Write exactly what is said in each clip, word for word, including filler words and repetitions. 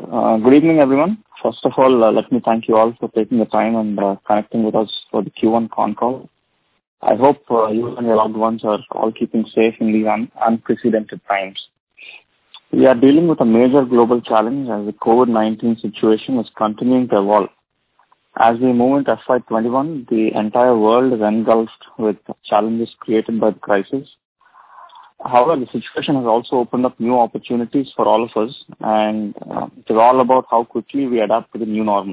Uh, good evening, everyone. First of all, uh, let me thank you all for taking the time and uh, connecting with us for the Q one con call. I hope uh, you and your loved ones are all keeping safe in these un- unprecedented times. We are dealing with a major global challenge as the COVID nineteen situation is continuing to evolve. As we move into F Y twenty-one, the entire world is engulfed with challenges created by the crisis. However, the situation has also opened up new opportunities for all of us, and uh, it is all about how quickly we adapt to the new normal.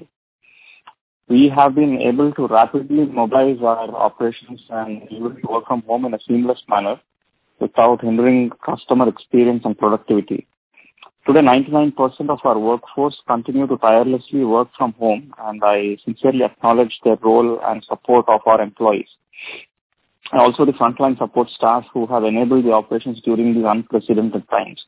We have been able to rapidly mobilize our operations and able to work from home in a seamless manner without hindering customer experience and productivity. Today, ninety-nine percent of our workforce continue to tirelessly work from home, and I sincerely acknowledge their role and support of our employees. And also the frontline support staff who have enabled the operations during these unprecedented times.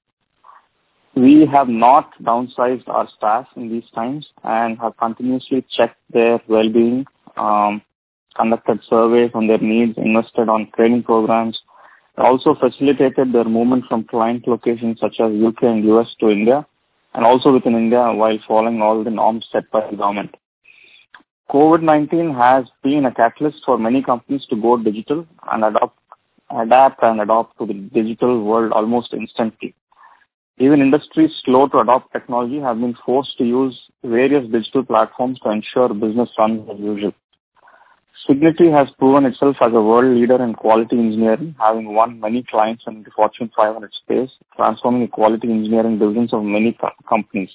We have not downsized our staff in these times and have continuously checked their well-being, um, conducted surveys on their needs, invested on training programs, also facilitated their movement from client locations such as U K and U S to India, and also within India while following all the norms set by the government. COVID nineteen has been a catalyst for many companies to go digital and adopt, adapt and adopt to the digital world almost instantly. Even industries slow to adopt technology have been forced to use various digital platforms to ensure business runs as usual. Cigniti has proven itself as a world leader in quality engineering, having won many clients in the Fortune five hundred space, transforming the quality engineering divisions of many co- companies.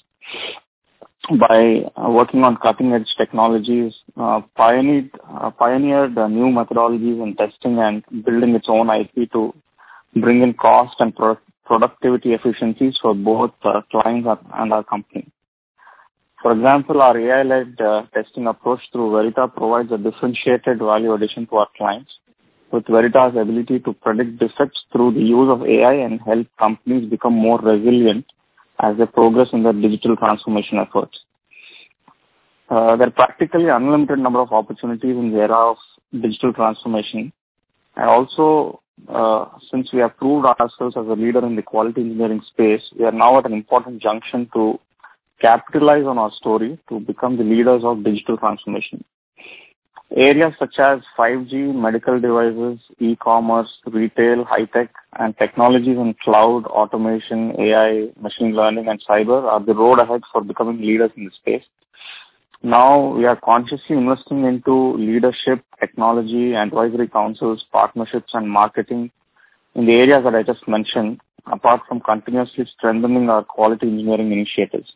By uh, working on cutting-edge technologies, uh, pioneered, uh, pioneered uh, new methodologies in testing and building its own I P to bring in cost and pro- productivity efficiencies for both uh, clients and our company. For example, our A I-led uh, testing approach through Verita provides a differentiated value addition to our clients, with Verita's ability to predict defects through the use of A I and help companies become more resilient as they progress in their digital transformation efforts. Uh, there are practically unlimited number of opportunities in the era of digital transformation. And also, uh, since we have proved ourselves as a leader in the quality engineering space, we are now at an important junction to capitalize on our story to become the leaders of digital transformation. Areas such as five G, medical devices, e-commerce, retail, high-tech, and technologies in cloud, automation, A I, machine learning, and cyber are the road ahead for becoming leaders in the space. Now, we are consciously investing into leadership, technology, advisory councils, partnerships, and marketing in the areas that I just mentioned, apart from continuously strengthening our quality engineering initiatives.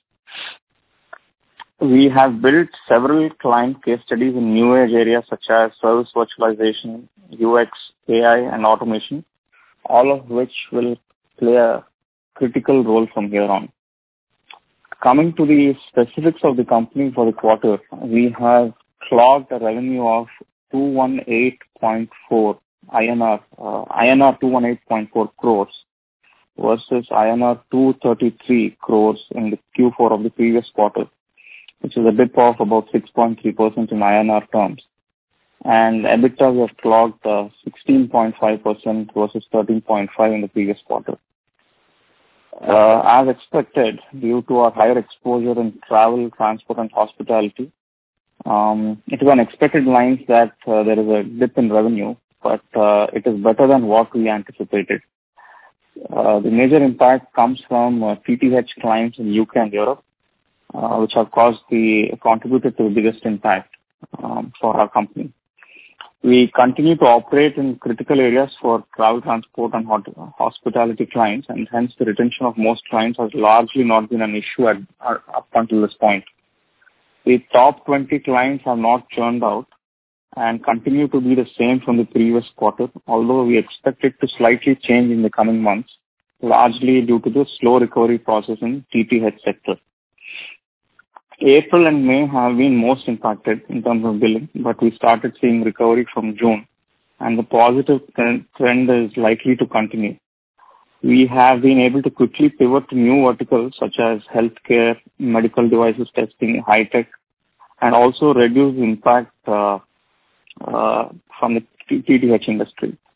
We have built several client case studies in new age areas such as service virtualization, U X, A I, and automation, all of which will play a critical role from here on. Coming to the specifics of the company for the quarter, we have clocked a revenue of two hundred eighteen point four I N R, uh, I N R two hundred eighteen point four crores versus I N R two hundred thirty-three crores in the Q four of the previous quarter, which is a dip of about six point three percent in I N R terms. And EBITDA we have clocked uh, sixteen point five percent versus thirteen point five percent in the previous quarter. Uh, as expected, due to our higher exposure in travel, transport, and hospitality, um, it is on expected lines that uh, there is a dip in revenue, but uh, it is better than what we anticipated. Uh, the major impact comes from uh, T T H clients in U K and Europe, uh, which have caused the contributed to the biggest impact um, for our company. We continue to operate in critical areas for travel, transport, and hot- hospitality clients, and hence the retention of most clients has largely not been an issue at, uh, up until this point. The top twenty clients have not churned out and continue to be the same from the previous quarter, although we expect it to slightly change in the coming months, largely due to the slow recovery process in T T H sector. April and May have been most impacted in terms of billing, but we started seeing recovery from June, and the positive trend is likely to continue. We have been able to quickly pivot to new verticals such as healthcare, medical devices testing, high-tech, and also reduce the impact uh, uh, from the T T H industry.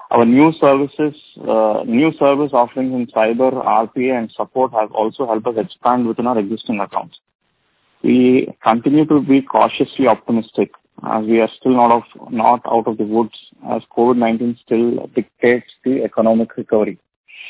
Our new services, uh, new service offerings in cyber, R P A, and support have also helped us expand within our existing accounts. We continue to be cautiously optimistic as we are still not, of, not out of the woods, as COVID nineteen still dictates the economic recovery.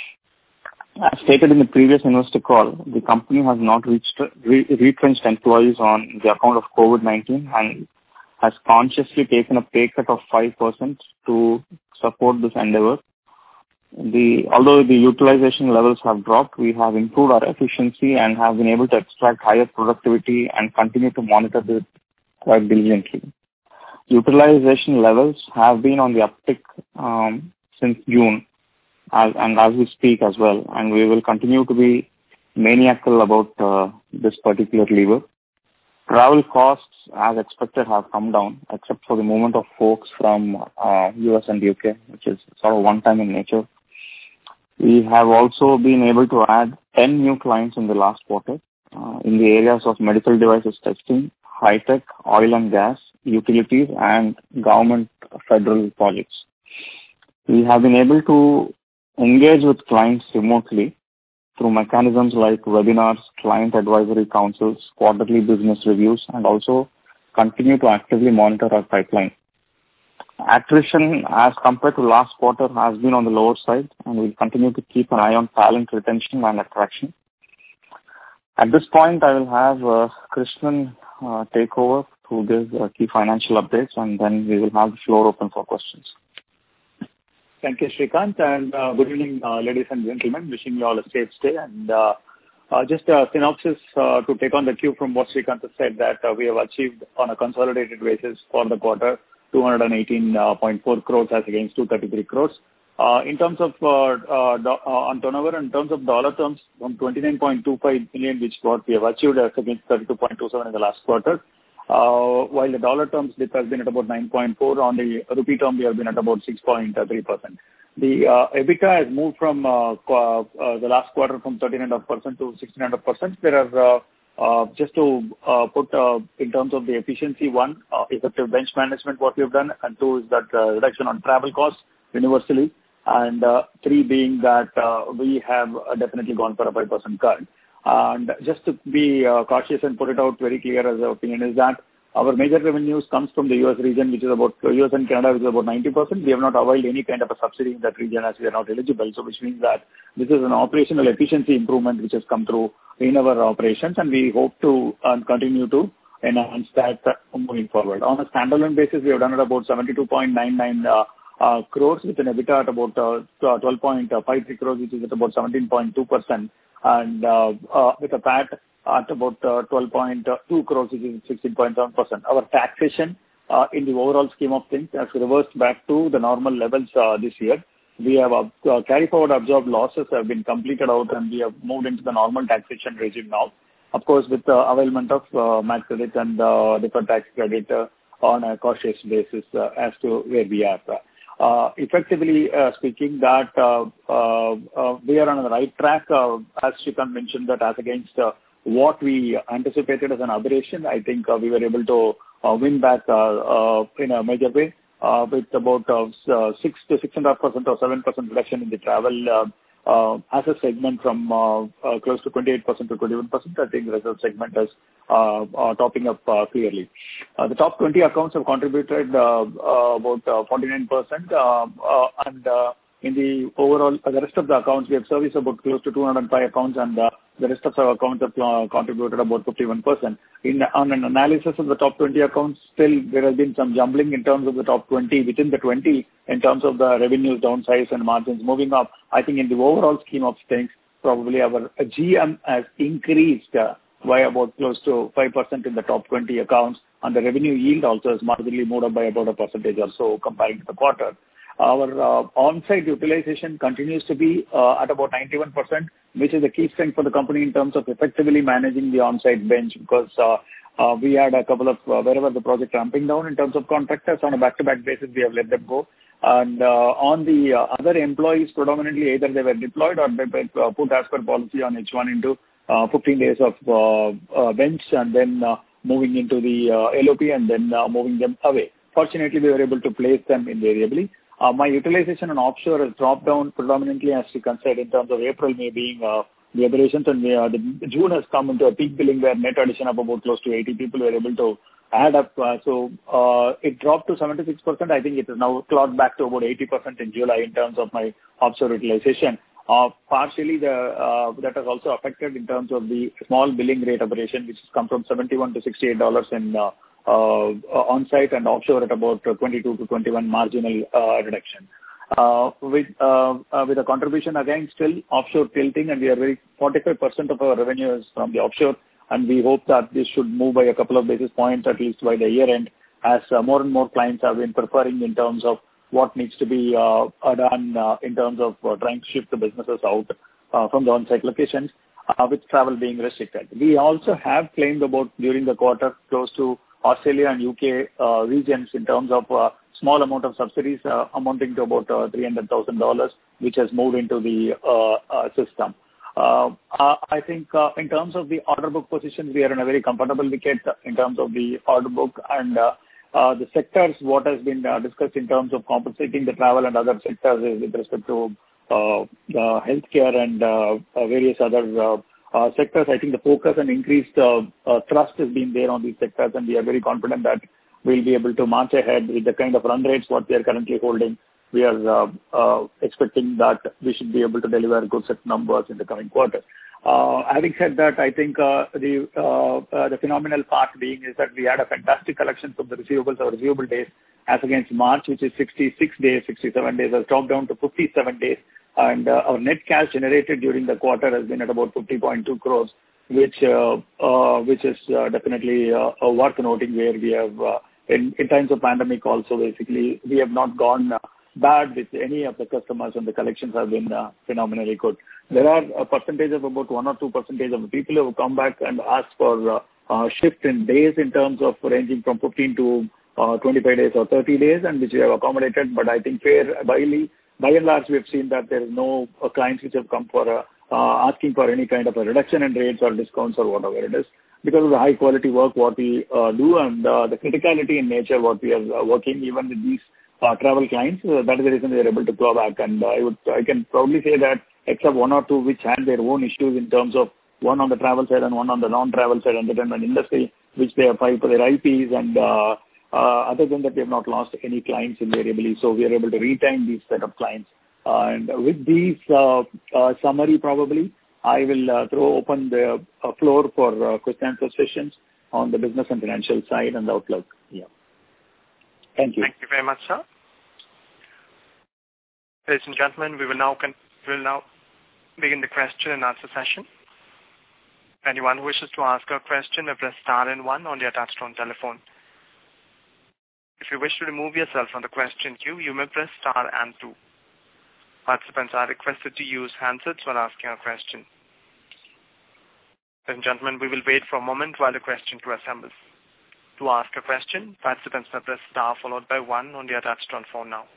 As stated in the previous investor call, the company has not reached, re, retrenched employees on the account of COVID nineteen and has consciously taken a pay cut of five percent to support this endeavor. The, although the utilization levels have dropped, we have improved our efficiency and have been able to extract higher productivity and continue to monitor this quite diligently. Utilization levels have been on the uptick um, since June, as, and as we speak as well, and we will continue to be maniacal about uh, this particular lever. Travel costs, as expected, have come down, except for the movement of folks from uh, U S and U K, which is sort of one-time in nature. We have also been able to add ten new clients in the last quarter uh, in the areas of medical devices testing, high-tech, oil and gas, utilities, and government federal projects. We have been able to engage with clients remotely through mechanisms like webinars, client advisory councils, quarterly business reviews, and also continue to actively monitor our pipeline. Attrition as compared to last quarter has been on the lower side, and we'll continue to keep an eye on talent retention and attraction. At this point, I will have uh, Krishnan uh, take over to give uh, key financial updates, and then we will have the floor open for questions. Thank you, Srikanth, and uh, good evening, uh, ladies and gentlemen. Wishing you all a safe stay. And uh, uh, just a synopsis uh, to take on the cue from what Srikanth has said, that uh, we have achieved on a consolidated basis for the quarter two hundred eighteen point four crores as against two hundred thirty-three crores. Uh, in terms of uh, uh, do, uh, on turnover, in terms of dollar terms, from twenty-nine point two five million, which what we have achieved as against thirty-two point two seven in the last quarter. Uh, while the dollar terms dip has been at about nine point four, on the rupee term we have been at about six point three percent. The uh, EBITDA has moved from uh, uh, uh, the last quarter from thirteen point five percent to sixteen point five percent. There are, uh, uh, just to uh, put uh, in terms of the efficiency, one, uh, effective bench management, what we have done, and two is that uh, reduction on travel costs universally, and uh, three being that uh, we have uh, definitely gone for a five percent cut. And just to be uh, cautious and put it out very clear as an opinion is that our major revenues comes from the U S region, which is about U S and Canada, which is about ninety percent. We have not availed any kind of a subsidy in that region as we are not eligible. So which means that this is an operational efficiency improvement which has come through in our operations, and we hope to uh, continue to enhance that uh, moving forward. On a standalone basis, we have done it about seventy-two point nine nine uh, uh, crores with an EBITDA at about uh, twelve point five three crores, which is at about seventeen point two percent. And uh, uh, with a P A T at about uh, twelve point two crores, which is sixteen point seven percent. Our taxation uh, in the overall scheme of things has reversed back to the normal levels uh, this year. We have uh, uh, carry forward absorbed losses have been completed out, and we have moved into the normal taxation regime now. Of course, with the availment of uh, M A T credit and uh, deferred tax credit uh, on a cautious basis uh, as to where we are. Uh, effectively uh, speaking, that uh, uh, uh, we are on the right track, uh, as Srikanth mentioned, that as against uh, what we anticipated as an aberration, I think uh, we were able to uh, win back uh, uh, in a major way uh, with about uh, six to six and a half percent or seven percent reduction in the travel uh, uh, as a segment from uh, uh, close to twenty-eight percent to twenty-one percent. I think the result segment is uh, uh, topping up uh, clearly. Uh, the top twenty accounts have contributed uh, uh, about uh, forty-nine percent, uh, uh, and uh, in the overall, uh, the rest of the accounts, we have serviced about close to two hundred five accounts, and uh, the rest of our accounts have uh, contributed about fifty-one percent. In on an analysis of the top twenty accounts, still there has been some jumbling in terms of the top twenty within the twenty in terms of the revenues downsize and margins moving up. I think in the overall scheme of things, probably our G M has increased uh, by about close to five percent in the top twenty accounts, and the revenue yield also has marginally moved up by about a percentage or so comparing to the quarter. Our uh, on-site utilization continues to be uh, at about ninety-one percent, which is a key strength for the company in terms of effectively managing the on-site bench, because uh, uh, we had a couple of, uh, wherever the project ramping down in terms of contractors, on a back-to-back basis, we have let them go. And uh, on the uh, other employees, predominantly either they were deployed or they were uh, put as per policy on H one into uh, fifteen days of uh, uh, bench, and then uh, moving into the uh, L O P, and then uh, moving them away. Fortunately, we were able to place them invariably. Uh, my utilization on offshore has dropped down predominantly, as you can say, in terms of April, May being uh, the aberrations, and uh, the June has come into a peak billing where net addition of about close to eighty people were able to add up. Uh, so uh, it dropped to seventy-six percent. I think it is now clawed back to about eighty percent in July in terms of my offshore utilization. Uh, partially, the uh, that has also affected in terms of the small billing rate aberration, which has come from seventy-one to sixty-eight dollars in uh, uh, on-site and offshore at about twenty-two to twenty-one marginal uh, reduction. Uh, with uh, uh, with a contribution again still offshore tilting, and we are very forty-five percent of our revenue is from the offshore, and we hope that this should move by a couple of basis points at least by the year end, as uh, more and more clients have been preferring in terms of what needs to be uh, done uh, in terms of uh, trying to shift the businesses out uh, from the on-site locations, uh, with travel being restricted. We also have claimed about during the quarter close to Australia and U K uh, regions in terms of uh, small amount of subsidies uh, amounting to about uh, three hundred thousand dollars, which has moved into the uh, uh, system. Uh, uh, I think uh, in terms of the order book position, we are in a very comfortable wicket in terms of the order book, and uh, uh, the sectors, what has been uh, discussed in terms of compensating the travel and other sectors is with respect to uh, the healthcare and uh, uh, various other uh, uh, sectors. I think the focus and increased uh, uh, trust has been there on these sectors, and we are very confident that we'll be able to march ahead with the kind of run rates what we are currently holding. We are uh, uh, expecting that we should be able to deliver good set numbers in the coming quarter. Uh, having said that, I think uh, the uh, uh, the phenomenal part being is that we had a fantastic collection from the receivables or receivable days as against March, which is sixty-six days, sixty-seven days, has dropped down to fifty-seven days. And uh, our net cash generated during the quarter has been at about fifty point two crores, which uh, uh, which is uh, definitely uh, worth noting, where we have, uh, in, in times of pandemic also, basically, we have not gone uh, bad with any of the customers, and the collections have been uh, phenomenally good. There are a percentage of about one or two percentage of the people who have come back and asked for uh, uh, shift in days in terms of ranging from fifteen to uh, twenty-five days or thirty days, and which we have accommodated. But I think fair, by, by and large, we have seen that there is no uh, clients which have come for a, uh, asking for any kind of a reduction in rates or discounts or whatever it is, because of the high quality work what we uh, do, and uh, the criticality in nature what we are uh, working even with these Uh, travel clients. Uh, that is the reason they are able to claw back. And uh, I would, I can probably say that except one or two which had their own issues in terms of one on the travel side and one on the non-travel side, entertainment industry, which they have filed for their I Ps. And uh, uh, other than that, we have not lost any clients invariably. So we are able to retain these set of clients. Uh, and with these uh, uh, summary, probably I will uh, throw open the uh, floor for uh, question and answer sessions on the business and financial side and the outlook. Yeah. Thank you. Thank you very much, sir. Ladies and gentlemen, we will now con- we will now begin the question and answer session. Anyone who wishes to ask a question may press star and one on their touchtone telephone. If you wish to remove yourself from the question queue, you may press star and two. Participants are requested to use handsets while asking a question. Ladies and gentlemen, we will wait for a moment while the question queue assembles. To ask a question, participants may press star followed by one on their touchtone phone now.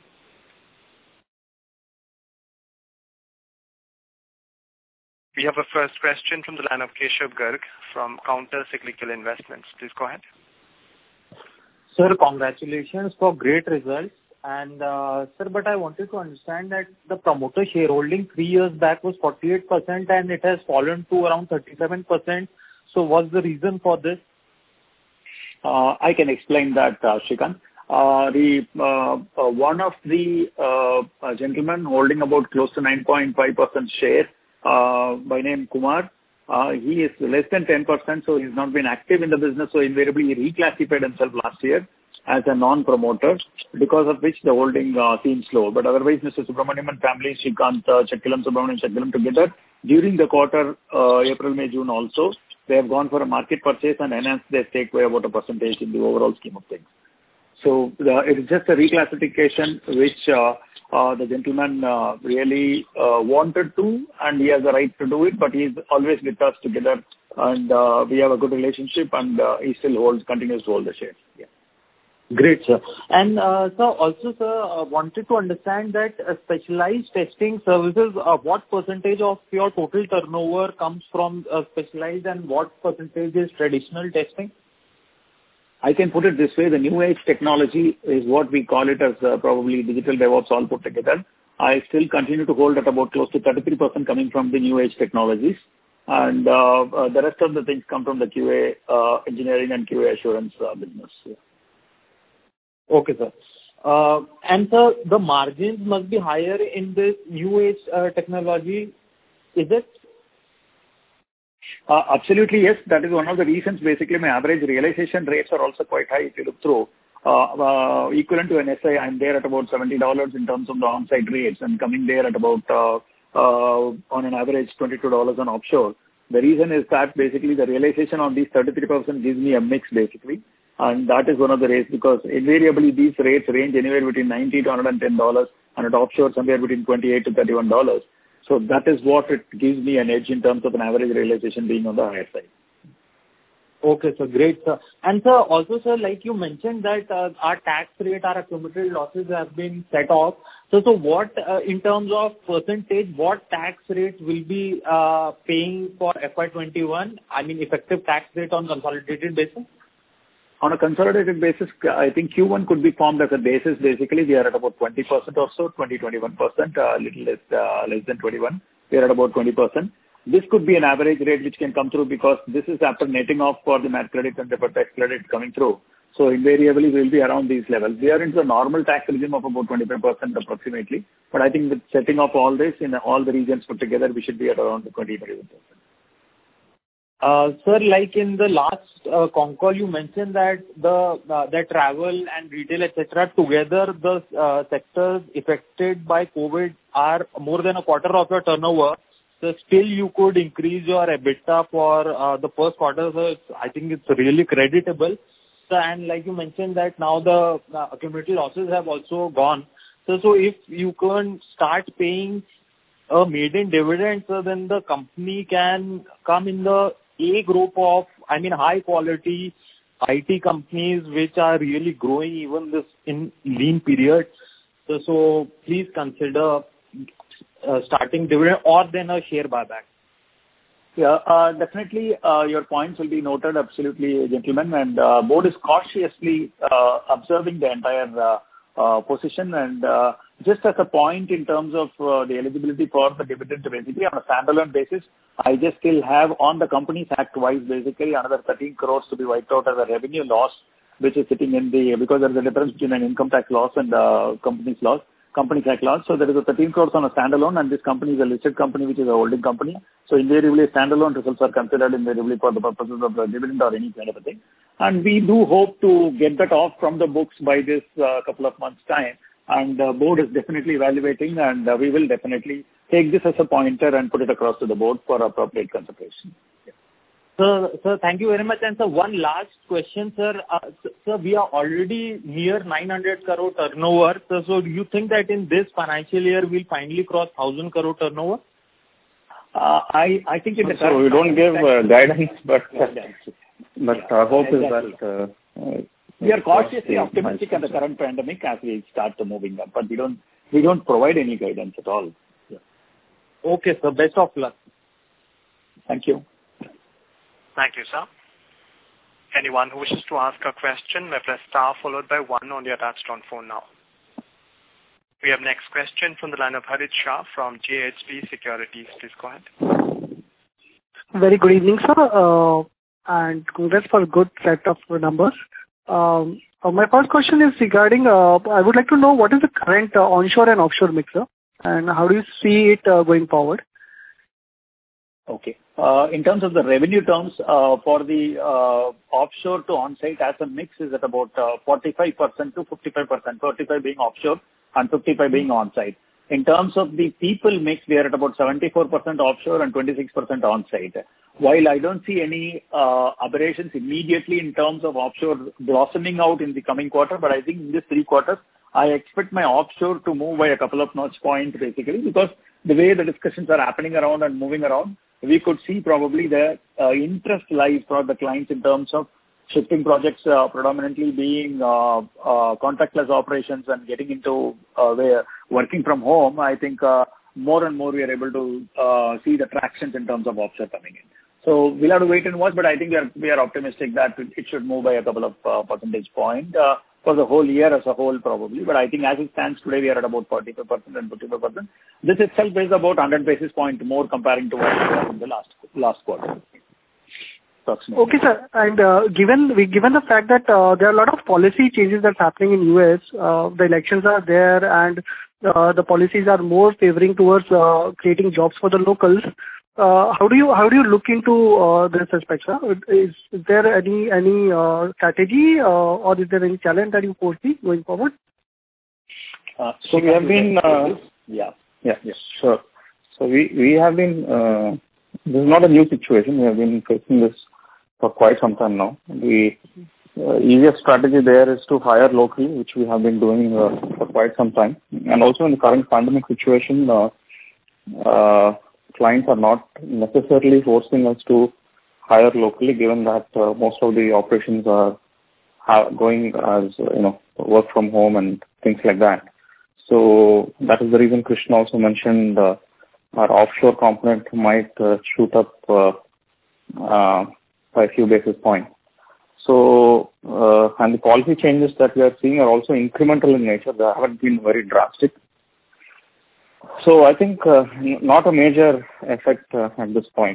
We have a first question from the line of Keshav Garg from Counter Cyclical Investments. Please go ahead. Sir, congratulations for great results. And uh, sir, but I wanted to understand that the promoter shareholding three years back was forty-eight percent and it has fallen to around thirty-seven percent. So what's the reason for this? Uh, I can explain that, uh, Shrikant. Uh, the uh, uh, one of the uh, uh, gentlemen holding about close to nine point five percent share, uh, by name Kumar, uh, he is less than ten percent, so he's not been active in the business. So invariably he reclassified himself last year as a non-promoter, because of which the holding uh, seems low. But otherwise, Mister Subramaniam and family, Shrikant, uh, Chakkilam, Subramaniam, Chakkilam together during the quarter, uh, April, May, June also, they have gone for a market purchase and enhanced their stake by about a percentage in the overall scheme of things. So the, it is just a reclassification which uh, uh, the gentleman uh, really uh, wanted to, and he has the right to do it, but he is always with us together, and uh, we have a good relationship, and uh, he still holds, continues to hold the shares. Yeah. Great, sir. And uh, sir, also, sir, uh, wanted to understand that uh, specialized testing services, uh, what percentage of your total turnover comes from uh, specialized, and what percentage is traditional testing? I can put it this way, the new age technology is what we call it as uh, probably digital DevOps all put together. I still continue to hold at about close to thirty-three percent coming from the new age technologies. And uh, uh, the rest of the things come from the Q A uh, engineering and Q A assurance uh, business. Yeah. Okay, sir. Uh, and sir, the margins must be higher in this new age uh, technology, is it? Uh, absolutely, yes. That is one of the reasons. Basically, my average realization rates are also quite high if you look through. Uh, uh, equivalent to an S I, I'm there at about seventy dollars in terms of the on-site rates and coming there at about uh, Uh, on an average twenty-two dollars on offshore. The reason is that basically the realization on these thirty-three percent gives me a mix basically, and that is one of the rates because invariably these rates range anywhere between ninety to one hundred ten dollars and at offshore somewhere between twenty-eight to thirty-one dollars. So that is what it gives me an edge in terms of an average realization being on the higher side. Okay, sir. Great, sir. And sir, also, sir, like you mentioned that uh, our tax rate, our accumulated losses have been set off. So, so what, uh, in terms of percentage, what tax rate will be uh, paying for F Y twenty-one? I mean, effective tax rate on consolidated basis? On a consolidated basis, I think Q one could be formed as a basis. Basically, we are at about twenty percent or so, twenty to twenty-one percent, a uh, little less, uh, less than twenty-one. We are at about twenty percent. This could be an average rate which can come through because this is after netting off for the M A T credit and deferred tax credit coming through. So invariably we will be around these levels. We are into the normal tax regime of about twenty-five percent approximately. But I think with setting off all this in all the regions put together, we should be at around the twenty to twenty-one percent. Uh, sir, like in the last uh, con call, you mentioned that the uh, the travel and retail, et cetera, together the uh, sectors affected by COVID are more than a quarter of your turnover. So still you could increase your EBITDA for uh, the first quarter. So it's, I think it's really creditable. So, and like you mentioned that now the uh, accumulated losses have also gone. So, so if you can start paying a maiden dividend, so then the company can come in the A group of, I mean, high quality I T companies which are really growing even this in lean period. So, so please consider Uh, starting dividend or then a share buyback. Yeah, uh, definitely uh, your points will be noted absolutely, gentlemen, and uh, board is cautiously uh, observing the entire uh, uh, position and uh, just as a point in terms of uh, the eligibility for the dividend basically on a standalone basis, I just still have on the Companies Act wise basically another thirteen crores to be wiped out as a revenue loss which is sitting in the, because there is a difference between an income tax loss and uh, company's loss. Companies Act law. So there is a thirteen crores on a standalone, and this company is a listed company, which is a holding company. So invariably, standalone results are considered invariably for the purposes of the dividend or any kind of a thing. And we do hope to get that off from the books by this uh, couple of months' time. And the board is definitely evaluating, and uh, we will definitely take this as a pointer and put it across to the board for appropriate consideration. Sir, sir, thank you very much. And sir, one last question, sir. Uh, sir, we are already near nine hundred crore turnover. So, so do you think that in this financial year we'll finally cross one thousand crore turnover? Uh, I I think in the so we don't give uh, guidance, but but our hope is that uh, we are cautiously optimistic at the current pandemic as we start to moving up, but we don't we don't provide any guidance at all. Yeah. Okay, sir. Best of luck. Thank you. Thank you, sir. Anyone who wishes to ask a question may press star followed by one on your touchtone phone now. We have next question from the line of Harit Shah from J H P Securities. Please go ahead. Very good evening, sir, uh, and congrats for a good set of numbers. Um, uh, my first question is regarding, uh, I would like to know what is the current uh, onshore and offshore mixer, and how do you see it uh, going forward? Okay. Uh, in terms of the revenue terms, uh, for the uh, offshore to on-site as a mix is at about uh, forty-five percent to fifty-five percent, forty-five being offshore and fifty-five being on-site. In terms of the people mix, we are at about seventy-four percent offshore and twenty-six percent on-site. While I don't see any uh, aberrations immediately in terms of offshore blossoming out in the coming quarter, but I think in these three quarters, I expect my offshore to move by a couple of notch points basically because the way the discussions are happening around and moving around, we could see probably the uh, interest lies for the clients in terms of shifting projects uh, predominantly being uh, uh, contactless operations and getting into uh, where working from home. I think uh, more and more we are able to uh, see the tractions in terms of offshore coming in. So we'll have to wait and watch, but I think we are we are optimistic that it should move by a couple of uh, percentage point uh, for the whole year as a whole probably. But I think as it stands today, we are at about forty-five percent and fifty-five percent. This itself is about one hundred basis point more comparing to what we were in the last last quarter. Okay, sir. And uh, given we given the fact that uh, there are a lot of policy changes that's happening in U S, uh, the elections are there, and uh, the policies are more favoring towards uh, creating jobs for the locals. Uh, how do you how do you look into uh, this aspect, sir? Is, is there any any uh, strategy uh, or is there any challenge that you foresee going forward? Uh, so we have been uh, yeah yeah yes sure. So we we have been uh, this is not a new situation. We have been facing this for quite some time now. The uh, easiest strategy there is to hire locally, which we have been doing uh, for quite some time. And also in the current pandemic situation, uh, uh, clients are not necessarily forcing us to hire locally, given that uh, most of the operations are ha- going as, uh, you know, work from home and things like that. So that is the reason Krishna also mentioned uh, our offshore component might uh, shoot up uh, uh, by a few basis points. So, uh, and the policy changes that we are seeing are also incremental in nature. They haven't been very drastic. So I think uh, n- not a major effect uh, at this point.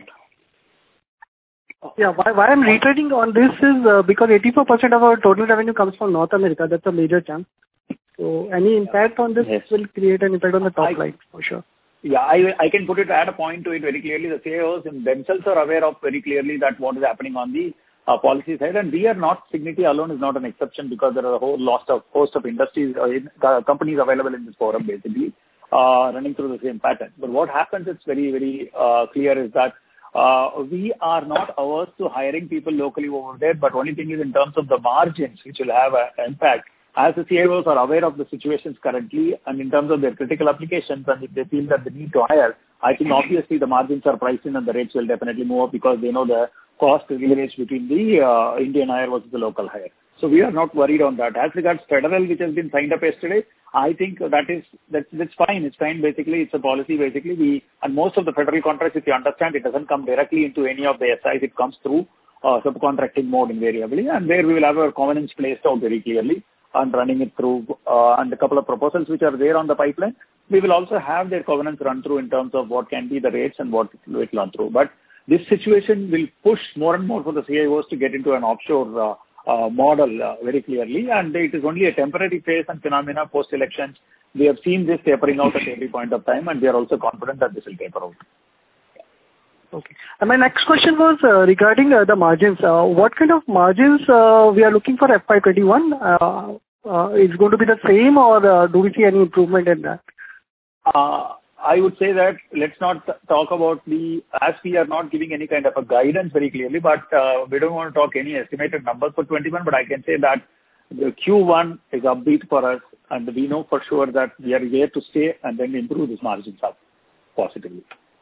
Yeah, why, why I'm reiterating on this is uh, because eighty-four percent of our total revenue comes from North America. That's a major chunk. So any impact on this Yes. will create an impact on the top I, line for sure. Yeah, I I can put it, add a point to it very clearly. The C I Os themselves are aware of very clearly that what is happening on the uh, policy side, and we are not, Cigniti alone is not an exception because there are a whole lot of host of industries, uh, in, uh, companies available in this forum basically, uh, running through the same pattern. But what happens, it's very, very uh, clear is that uh, we are not averse to hiring people locally over there, but only thing is in terms of the margins, which will have an impact. As the C I Os are aware of the situations currently and in terms of their critical applications, and if they feel that they need to hire, I think obviously the margins are priced in and the rates will definitely move up because they know the cost leverage between the uh, Indian hire versus the local hire. So we are not worried on that. As regards federal, which has been signed up yesterday, I think that is that's that's fine. It's fine. Basically, it's a policy. Basically, we and most of the federal contracts, if you understand, it doesn't come directly into any of the S Is. It comes through uh, subcontracting mode invariably, and there we will have our covenants placed out very clearly and running it through, uh, and a couple of proposals which are there on the pipeline. We will also have their covenants run through in terms of what can be the rates and what it will run through. But this situation will push more and more for the C I Os to get into an offshore uh, uh, model uh, very clearly, and it is only a temporary phase and phenomena post-elections. We have seen this tapering out at every point of time, and we are also confident that this will taper out. Okay. And my next question was uh, regarding uh, the margins. Uh, what kind of margins uh, we are looking for F Y twenty-one? Uh, uh, is it going to be the same, or uh, do we see any improvement in that? Uh, I would say that let's not talk about the, as we are not giving any kind of a guidance very clearly, but uh, we don't want to talk any estimated numbers for twenty-one, but I can say that the Q one is upbeat for us, and we know for sure that we are here to stay and then improve these margins up positively.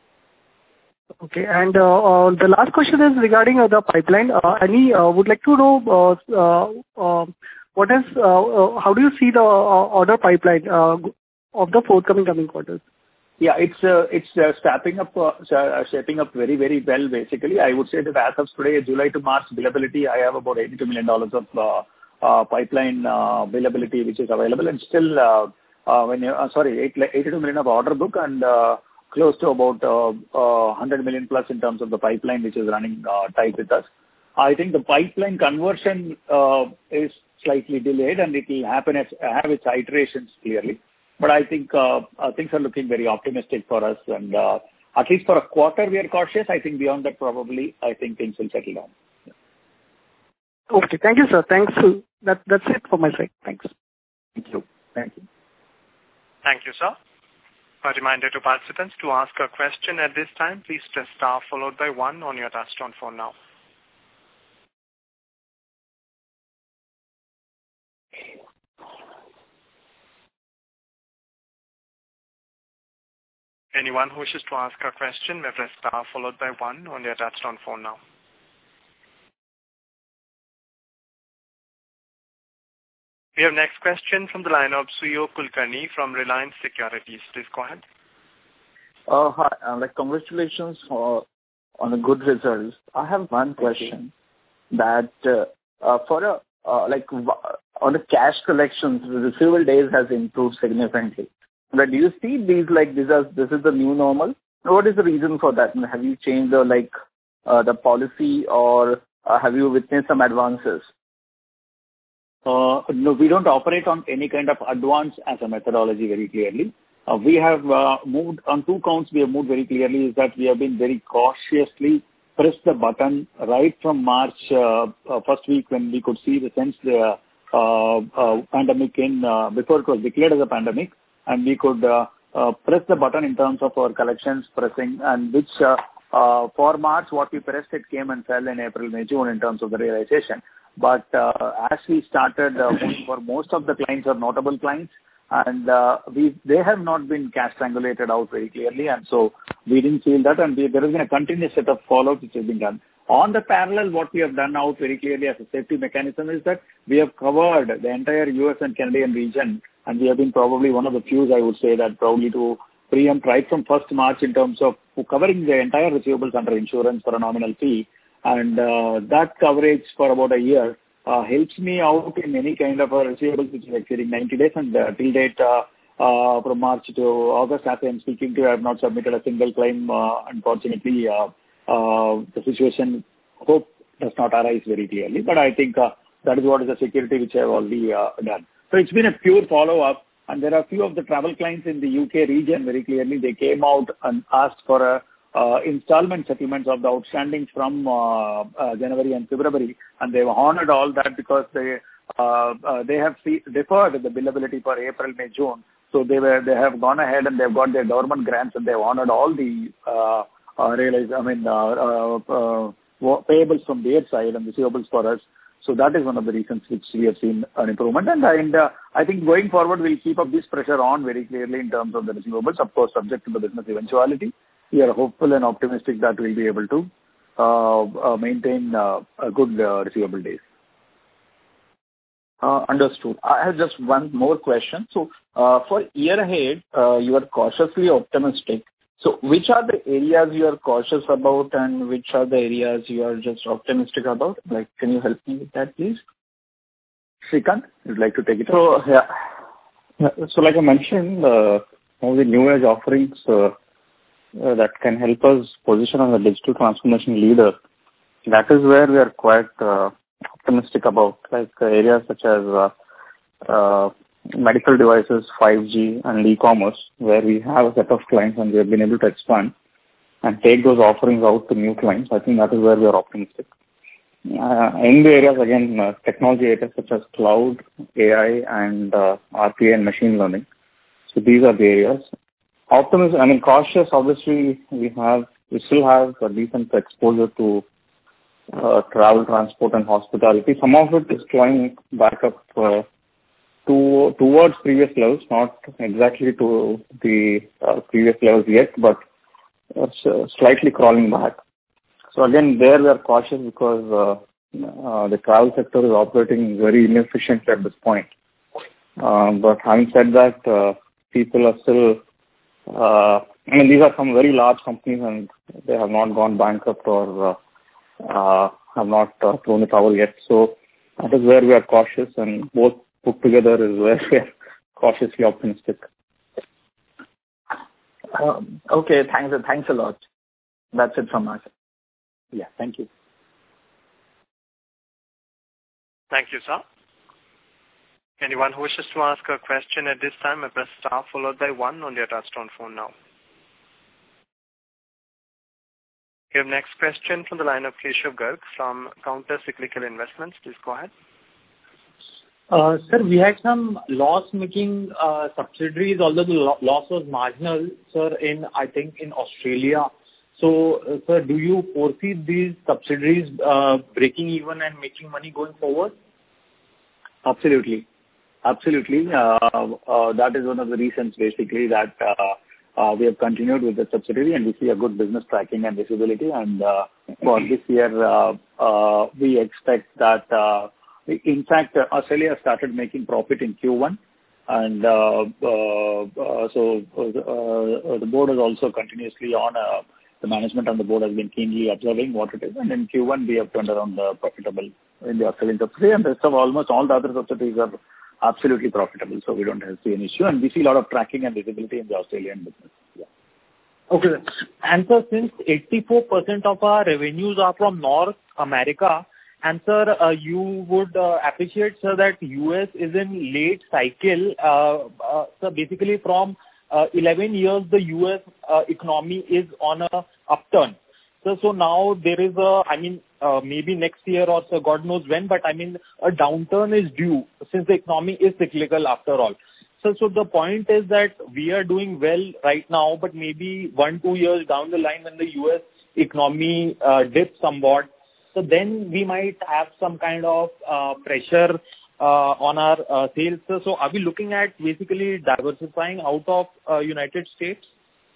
Okay. And uh, uh, the last question is regarding uh, the pipeline. Uh, Any uh, would like to know uh, uh, uh, what is uh, uh, how do you see the uh, order pipeline uh, of the forthcoming coming quarters? Yeah, it's uh, it's uh, stepping up, uh, shaping up very, very well, basically. I would say that as of today, July to March billability, I have about eighty-two million dollars of uh, uh, pipeline uh, billability, which is available. And still, uh, uh, when you, uh, sorry, eighty-two million of order book and uh, close to about uh, uh, one hundred million plus in terms of the pipeline, which is running uh, tight with us. I think the pipeline conversion uh, is slightly delayed, and it will happen as have its iterations clearly. But I think uh, uh, things are looking very optimistic for us, and uh, at least for a quarter, we are cautious. I think beyond that, probably, I think things will settle down. Yeah. Okay. Thank you, sir. Thanks. That, that's it for my side. Thanks. Thank you. Thank you. Thank you, sir. A reminder to participants to ask a question at this time. Please press star followed by one on your touchtone phone now. Anyone who wishes to ask a question may press star followed by one on your touchtone phone now. We have next question from the line of Suyo Kulkarni from Reliance Securities. Please go ahead. Uh, hi, uh, like congratulations for on the good results. I have one question that uh, uh, for a uh, like on the cash collections, the receivable days has improved significantly. But do you see these like this as this is the new normal? What is the reason for that? Have you changed the like uh, the policy, or uh, have you witnessed some advances? Uh, no, we don't operate on any kind of advance as a methodology very clearly. Uh, we have uh, moved on two counts. We have moved very clearly is that we have been very cautiously pressed the button right from March uh, uh, first week when we could see the sense the uh, uh, pandemic in uh, before it was declared as a pandemic, and we could uh, uh, press the button in terms of our collections pressing, and which uh, uh, for March what we pressed it came and fell in April, May, June in terms of the realization. But uh, as we started uh, moving for most of the clients are notable clients, and uh, we they have not been cash triangulated out very clearly, and so we didn't feel that, and we, there has been a continuous set of follow-up which has been done. On the parallel, what we have done out very clearly as a safety mechanism is that we have covered the entire U S and Canadian region, and we have been probably one of the few, I would say, that probably to preempt right from first March in terms of covering the entire receivables under insurance for a nominal fee, and uh, that coverage for about a year Uh, helps me out in any kind of a receivables which is exceeding ninety days, and uh, till date uh, uh, from March to August as I am speaking to you, I have not submitted a single claim. Uh, unfortunately, uh, uh, the situation hope does not arise very clearly, but I think uh, that is what is the security which I have already uh, done. So it's been a pure follow-up, and there are a few of the travel clients in the U K region very clearly. They came out and asked for a Uh, installment settlements of the outstanding from uh, uh, January and February, and they've honored all that because they uh, uh, they have see, deferred the billability for April, May, June. So they were they have gone ahead and they've got their dormant grants, and they've honored all the uh, uh, realize I mean uh, uh, uh, payables from their side and receivables for us. So that is one of the reasons which we have seen an improvement, and, and uh, I think going forward we'll keep up this pressure on very clearly in terms of the receivables, of course subject to the business eventuality. We are hopeful and optimistic that we'll be able to uh, uh, maintain uh, a good uh, receivable days. Uh, understood. I have just one more question. So, uh, for year ahead, uh, you are cautiously optimistic. So, which are the areas you are cautious about, and which are the areas you are just optimistic about? Like, can you help me with that, please? Srikanth, would you like to take it? So, yeah. yeah. So, like I mentioned, uh, all the new age offerings. Uh, Uh, that can help us position as a digital transformation leader. That is where we are quite uh, optimistic about, like uh, areas such as uh, uh, medical devices, five G, and e-commerce, where we have a set of clients and we have been able to expand and take those offerings out to new clients. I think that is where we are optimistic. Uh, in the areas, again, uh, technology areas such as cloud, A I, and uh, R P A and machine learning. So these are the areas. Optimism, I mean, cautious, obviously, we have, we still have a decent exposure to uh, travel, transport, and hospitality. Some of it is going back up uh, to, towards previous levels, not exactly to the uh, previous levels yet, but it's uh, slightly crawling back. So again, there we are cautious because uh, uh, the travel sector is operating very inefficiently at this point. Uh, but having said that, uh, people are still Uh, I mean, these are some very large companies, and they have not gone bankrupt or uh, uh, have not uh, thrown the towel yet. So that is where we are cautious, and both put together is where we are cautiously optimistic. Um, okay, thanks. Thanks a lot. That's it from my side. Yeah, thank you. Thank you, sir. Anyone who wishes to ask a question at this time, may press star followed by one on your touchtone phone now. We have next question from the line of Keshav Garg from Counter Cyclical Investments. Please go ahead. Uh, sir, we had some loss-making uh, subsidiaries, although the lo- loss was marginal, sir, in, I think, in Australia. So, uh, sir, do you foresee these subsidiaries uh, breaking even and making money going forward? Absolutely. Absolutely. Uh, uh, that is one of the reasons basically that uh, uh, we have continued with the subsidiary, and we see a good business tracking and visibility. And uh, for this year, uh, uh, we expect that, uh, in fact, uh, Australia started making profit in Q one. And uh, uh, uh, so uh, uh, the board is also continuously on a the management on the board has been keenly observing what it is. And in Q one, we have turned around the profitable in the Australian subsidiary, and the rest of almost all the other subsidiaries are absolutely profitable. So we don't see an issue, and we see a lot of tracking and visibility in the Australian business. Yeah. Okay. And sir, since eighty-four percent of our revenues are from North America, and sir, uh, you would uh, appreciate, sir, that U S is in late cycle. Uh, uh, so basically from uh, eleven years, the U S uh, economy is on a upturn. So, so now there is a, I mean, uh, maybe next year or so, God knows when, but I mean, a downturn is due since the economy is cyclical after all. So, so the point is that we are doing well right now, but maybe one, two years down the line when the U S economy uh, dips somewhat, so then we might have some kind of uh, pressure uh, on our uh, sales. So, so are we looking at basically diversifying out of uh, United States?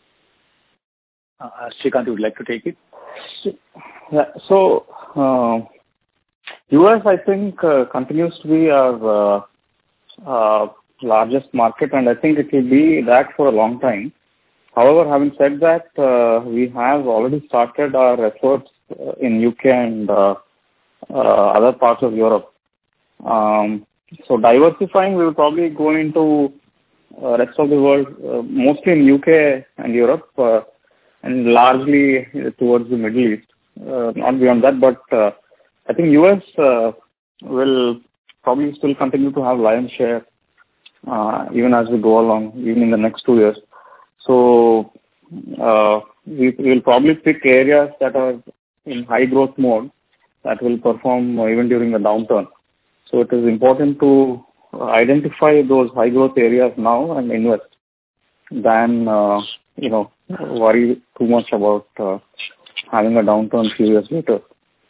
Uh, Srikanth, you would like to take it? Yeah. So, uh, U S, I think, uh, continues to be our uh, uh, largest market, and I think it will be that for a long time. However, having said that, uh, we have already started our efforts uh, in U K and uh, uh, other parts of Europe. Um, so diversifying, we will probably go into uh, rest of the world, uh, mostly in U K and Europe, uh, and largely towards the Middle East. Uh, not beyond that, but uh, I think U S uh, will probably still continue to have lion's share uh, even as we go along, even in the next two years. So uh, we will probably pick areas that are in high growth mode that will perform even during the downturn. So it is important to identify those high growth areas now and invest than uh, you know worry too much about uh, having a downturn few years later.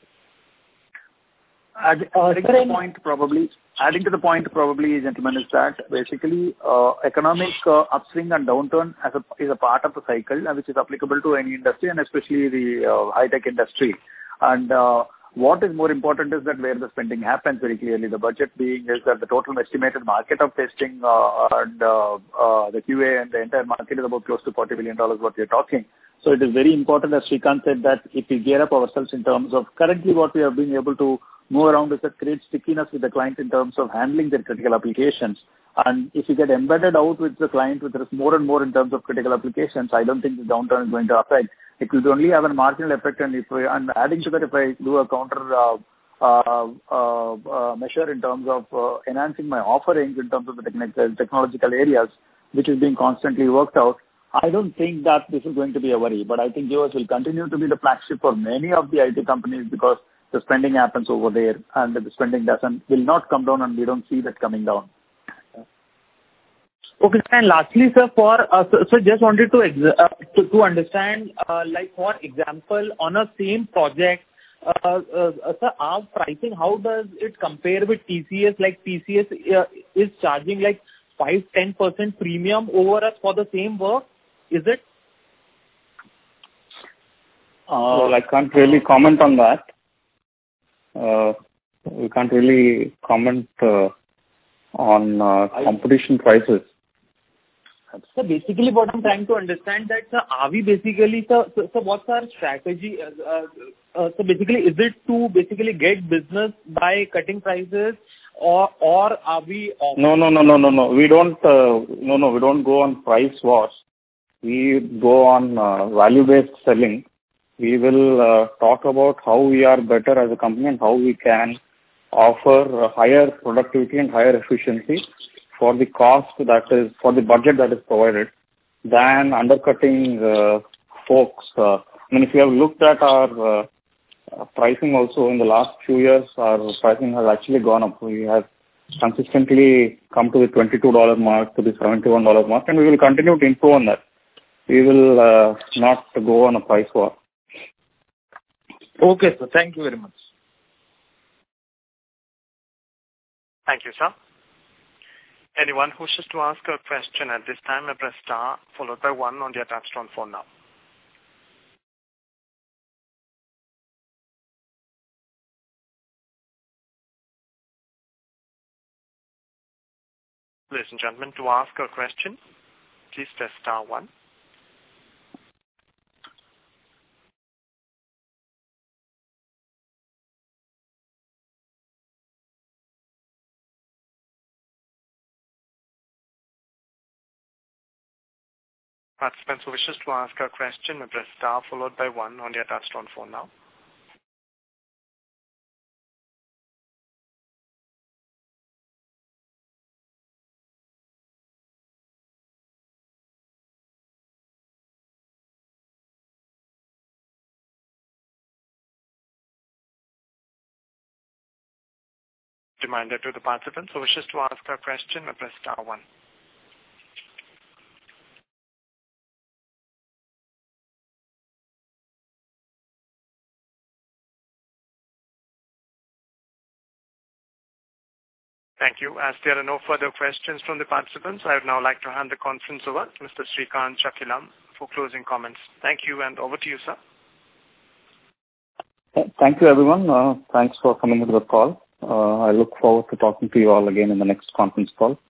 Add, adding to the point probably, adding to the point probably, gentlemen, is that basically uh, economic uh, upswing and downturn as a, is a part of the cycle, uh, which is applicable to any industry and especially the uh, high-tech industry. And uh, what is more important is that where the spending happens very clearly. The budget being is that the total estimated market of testing uh, and uh, uh, the Q A and the entire market is about close to forty billion dollars what we are talking. So it is very important, as Srikanth said, that if we gear up ourselves in terms of currently what we have been able to move around is that create stickiness with the client in terms of handling their critical applications. And if you get embedded out with the client with more and more in terms of critical applications, I don't think the downturn is going to affect. It will only have a marginal effect. And if we, and adding to that, if I do a counter uh, uh, uh, uh, measure in terms of uh, enhancing my offerings in terms of the technical, technological areas, which is being constantly worked out, I don't think that this is going to be a worry. But I think U S will continue to be the flagship for many of the I T companies because the spending happens over there and the spending doesn't, will not come down, and we don't see that coming down. Okay, and lastly, sir, for uh, so, so just wanted to, ex- uh, to to understand, uh, like for example, on a same project, uh, uh, uh, sir, our pricing, how does it compare with T C S? Like T C S uh, is charging like five to ten percent premium over us for the same work, is it? Uh, well, I can't really comment on that. Uh, we can't really comment uh, on uh, competition prices. So basically what I'm trying to understand that, sir, are we basically, sir, so, so what's our strategy? Uh, uh, uh, so basically, is it to basically get business by cutting prices, or or are we? No, no, no, no, no, no. We don't. Uh, no, no. We don't go on price wars. We go on uh, value-based selling. We will uh, talk about how we are better as a company and how we can offer uh, higher productivity and higher efficiency for the cost that is, for the budget that is provided, than undercutting uh, folks. Uh, I mean, if you have looked at our uh, pricing also in the last few years, our pricing has actually gone up. We have consistently come to the twenty-two dollars mark, to the seventy-one dollars mark, and we will continue to improve on that. We will uh, not go on a price war. Okay, sir. Thank you very much. Thank you, sir. Anyone who wishes to ask a question at this time may press star followed by one on their touchtone phone now. Ladies and gentlemen, to ask a question, please press star one. Participants who wishes to ask a question may press star followed by one on their touchtone phone now. Reminder to the participants who wishes to ask a question may press star one. Thank you. As there are no further questions from the participants, I would now like to hand the conference over to Mister Srikanth Chakhilam for closing comments. Thank you, and over to you, sir. Thank you, everyone. Uh, thanks for coming to the call. Uh, I look forward to talking to you all again in the next conference call.